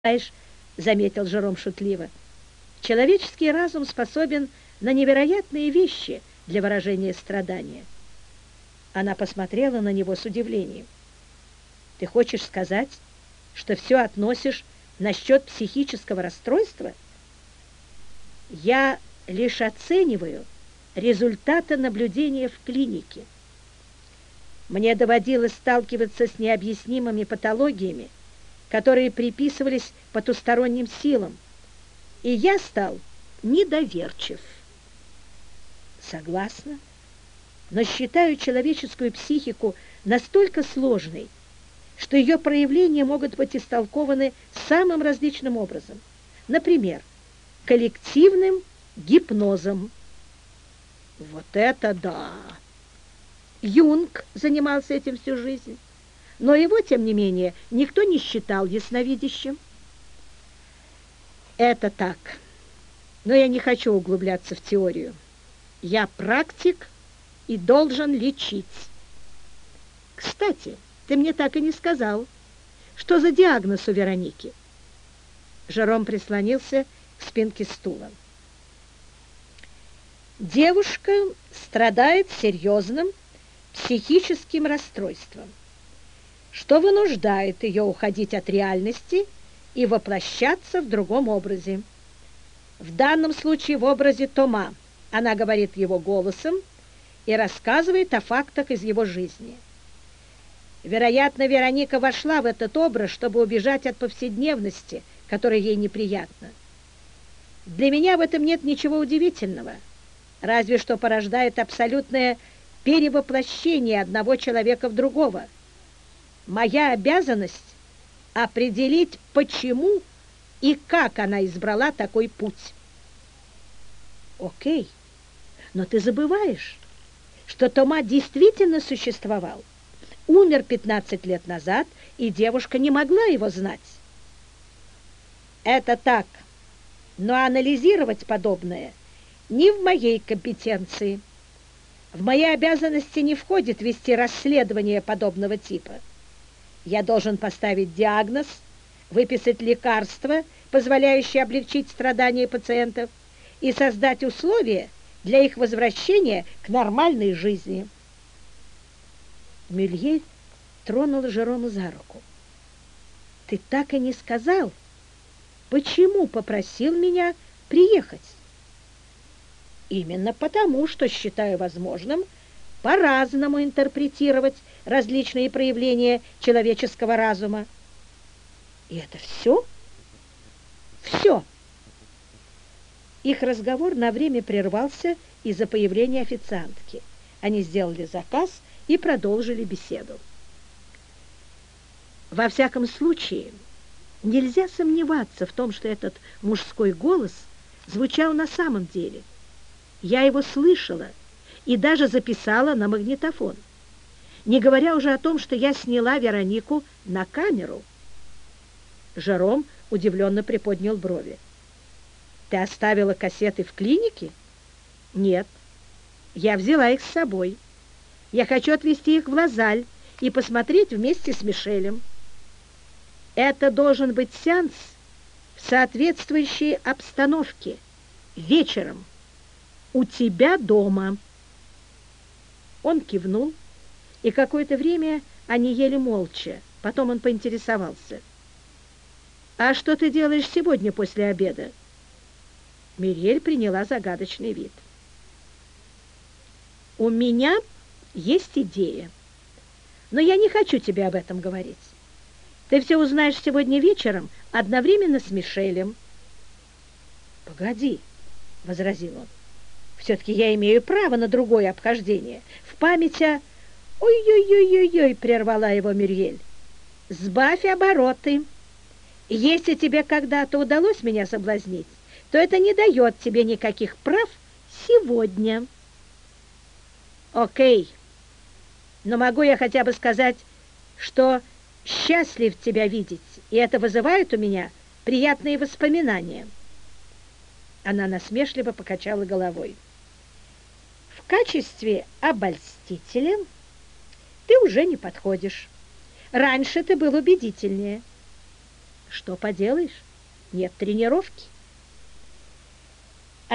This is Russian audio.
Знаешь, — заметил Жером шутливо, — человеческий разум способен на невероятные вещи для выражения страдания. Она посмотрела на него с удивлением. Ты хочешь сказать, что все относишь насчет психического расстройства? Я лишь оцениваю результаты наблюдения в клинике. Мне доводилось сталкиваться с необъяснимыми патологиями, которые приписывались потусторонним силам, и я стал недоверчив. Согласна, но считаю человеческую психику настолько сложной, что ее проявления могут быть истолкованы самым различным образом. Например, коллективным гипнозом. Вот это да! Юнг занимался этим всю жизнь, но его, тем не менее, никто не считал ясновидящим. Это так, но я не хочу углубляться в теорию. Я практик и должен лечить. Кстати, ты мне так и не сказал, что за диагноз у Вероники. Жером прислонился к спинке стула. Девушка страдает серьезным психическим расстройством, что вынуждает ее уходить от реальности и воплощаться в другом образе. В данном случае в образе Тома. Она говорит его голосом и рассказывает о фактах из его жизни. Вероятно, Вероника вошла в этот образ, чтобы убежать от повседневности, которая ей неприятна. Для меня в этом нет ничего удивительного, разве что порождает абсолютное перевоплощение одного человека в другого. Моя обязанность — определить, почему и как она избрала такой путь. Окей, но ты забываешь, что Тома действительно существовал. Умер 15 лет назад, и девушка не могла его знать. Это так, но анализировать подобное не в моей компетенции. В мои обязанности не входит вести расследование подобного типа. Я должен поставить диагноз, выписать лекарства, позволяющие облегчить страдания пациентов, и создать условия для их возвращения к нормальной жизни. Мюлье тронула Жерома за руку. Ты так и не сказал, почему попросил меня приехать? Именно потому, что считаю возможным по-разному интерпретировать различные проявления человеческого разума. И это все? Все. Их разговор на время прервался из-за появления официантки. Они сделали заказ и продолжили беседу. Во всяком случае, нельзя сомневаться в том, что этот мужской голос звучал на самом деле. Я его слышала и даже записала на магнитофон, не говоря уже о том, что я сняла Веронику на камеру. Жером удивленно приподнял брови. Ты оставила кассеты в клинике? Нет, я взяла их с собой. Я хочу отвезти их в Лазаль и посмотреть вместе с Мишелем. Это должен быть сеанс в соответствующей обстановке, вечером, у тебя дома. Он кивнул, и какое-то время они ели молча. Потом он поинтересовался. «А что ты делаешь сегодня после обеда?» Мюриель приняла загадочный вид. «У меня есть идея, но я не хочу тебе об этом говорить. Ты все узнаешь сегодня вечером одновременно с Мишелем». «Погоди», — возразил он, — «все-таки я имею право на другое обхождение. В память о...» «Ой-ой-ой-ой-ой», — прервала его Мюриель, — «сбавь обороты. Если тебе когда-то удалось меня соблазнить, то это не дает тебе никаких прав сегодня». «Окей, но могу я хотя бы сказать, что счастлив тебя видеть, и это вызывает у меня приятные воспоминания». Она насмешливо покачала головой. «В качестве обольстителя ты уже не подходишь. Раньше ты был убедительнее». Что поделаешь, нет тренировки.